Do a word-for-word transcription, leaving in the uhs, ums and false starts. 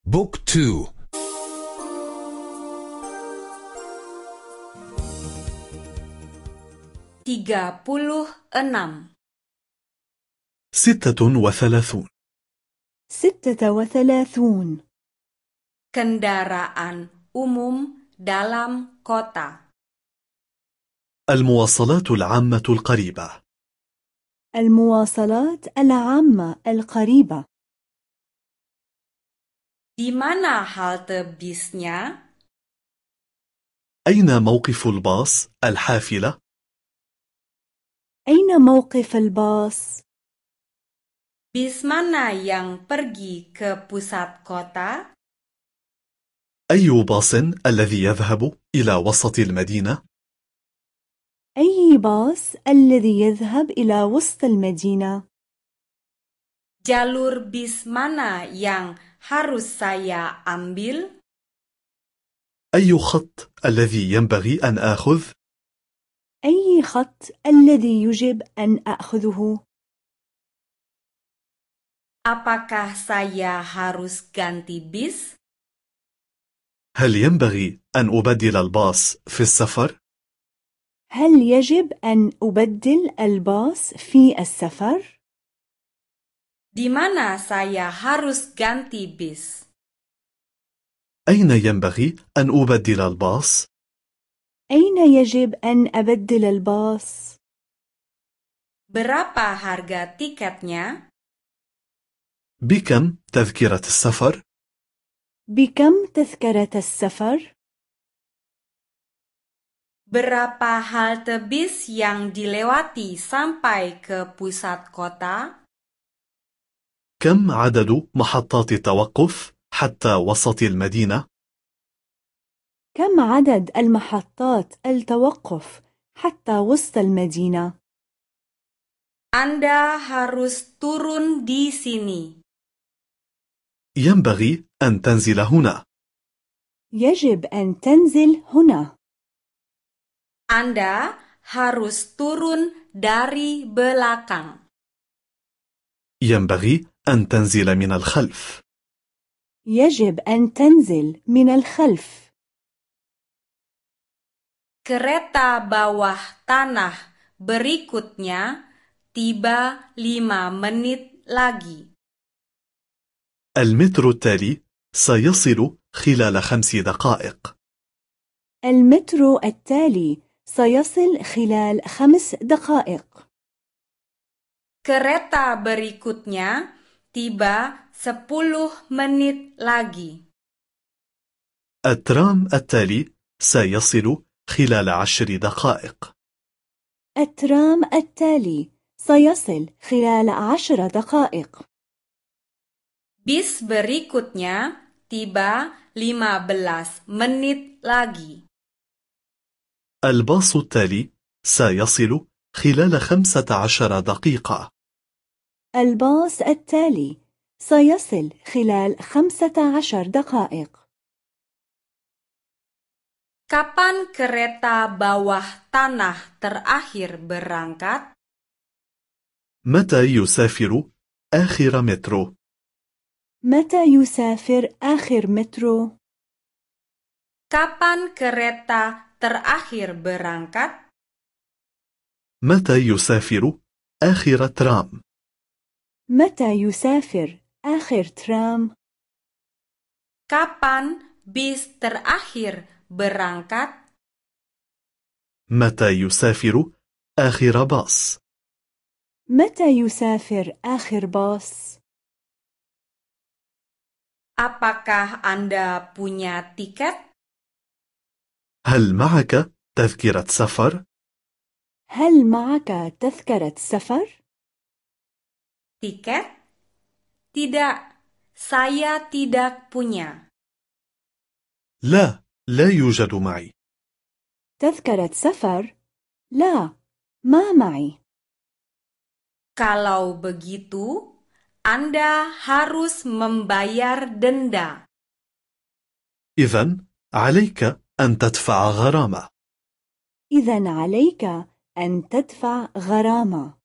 بوك تو. tiga puluh enam. ستة وثلاثون. ستة وثلاثون. Kendaraan umum dalam kota. المواصلات العامة القريبة. المواصلات العامة القريبة. Di mana halte bisnya? أين موقف الباص الحافلة؟ أين موقف الباص؟ Bis mana yang pergi ke pusat kota? أي باص الذي يذهب إلى وسط المدينة؟ أي باص الذي يذهب إلى وسط المدينة؟ Jalur bis mana yang harus saya ambil? أي خط الذي ينبغي أن آخذ؟ أي خط الذي يجب أن أخذه؟ Apakah saya harus ganti bis? هل ينبغي أن أبدل الباص في السفر؟ هل يجب أن أبدل الباص في السفر؟ Di mana saya harus ganti bis? أين ينبغي أن أبدل الباص؟ أين يجب أن أبدل الباص؟ Berapa harga tiketnya? بكم تذكرة السفر؟ بكم تذكرة السفر؟ Berapa halte bis yang dilewati sampai ke pusat kota? كم عدد محطات التوقف حتى وسط المدينة؟ كم عدد المحطات التوقف حتى وسط المدينة؟ Anda harus turun di sini. ينبغي أن تنزل هنا. يجب أن تنزل هنا. Anda harus turun dari belakang. ينبغي أن تنزل من الخلف. يجب أن تنزل من الخلف. Kereta bawah tanah berikutnya tiba lima menit lagi. المترو التالي سيصل خلال خمس دقائق. المترو التالي سيصل خلال خمس دقائق. Kereta berikutnya tiba sepuluh menit lagi. الترام التالي سيصل خلال عشر دقائق. الترام التالي سيصل خلال عشر دقائق. Bis berikutnya tiba lima belas menit lagi. الباص التالي سيصل خلال خمسة عشر دقيقة. الباص التالي سيصل خلال خمسة عشر دقائق. Kapan kereta bawah tanah terakhir berangkat? متى يسافر آخر مترو؟ متى يسافر آخر مترو؟ Kapan kereta terakhir berangkat? متى يسافر آخر ترام؟ متى يسافر آخر ترام؟ Kapan bis terakhir berangkat? متى يسافر آخر باص؟ متى يسافر آخر باص؟ Apakah Anda punya tiket? هل معك تذكرة سفر؟ هل معك تذكرة سفر؟ Tiket? Tidak, saya tidak punya. لا، لا يوجد معي. تذكرة سفر؟ لا، ما معي. Kalau begitu, Anda harus membayar denda. إذن عليك أن تدفع غرامة. إذن عليك أن تدفع غرامة.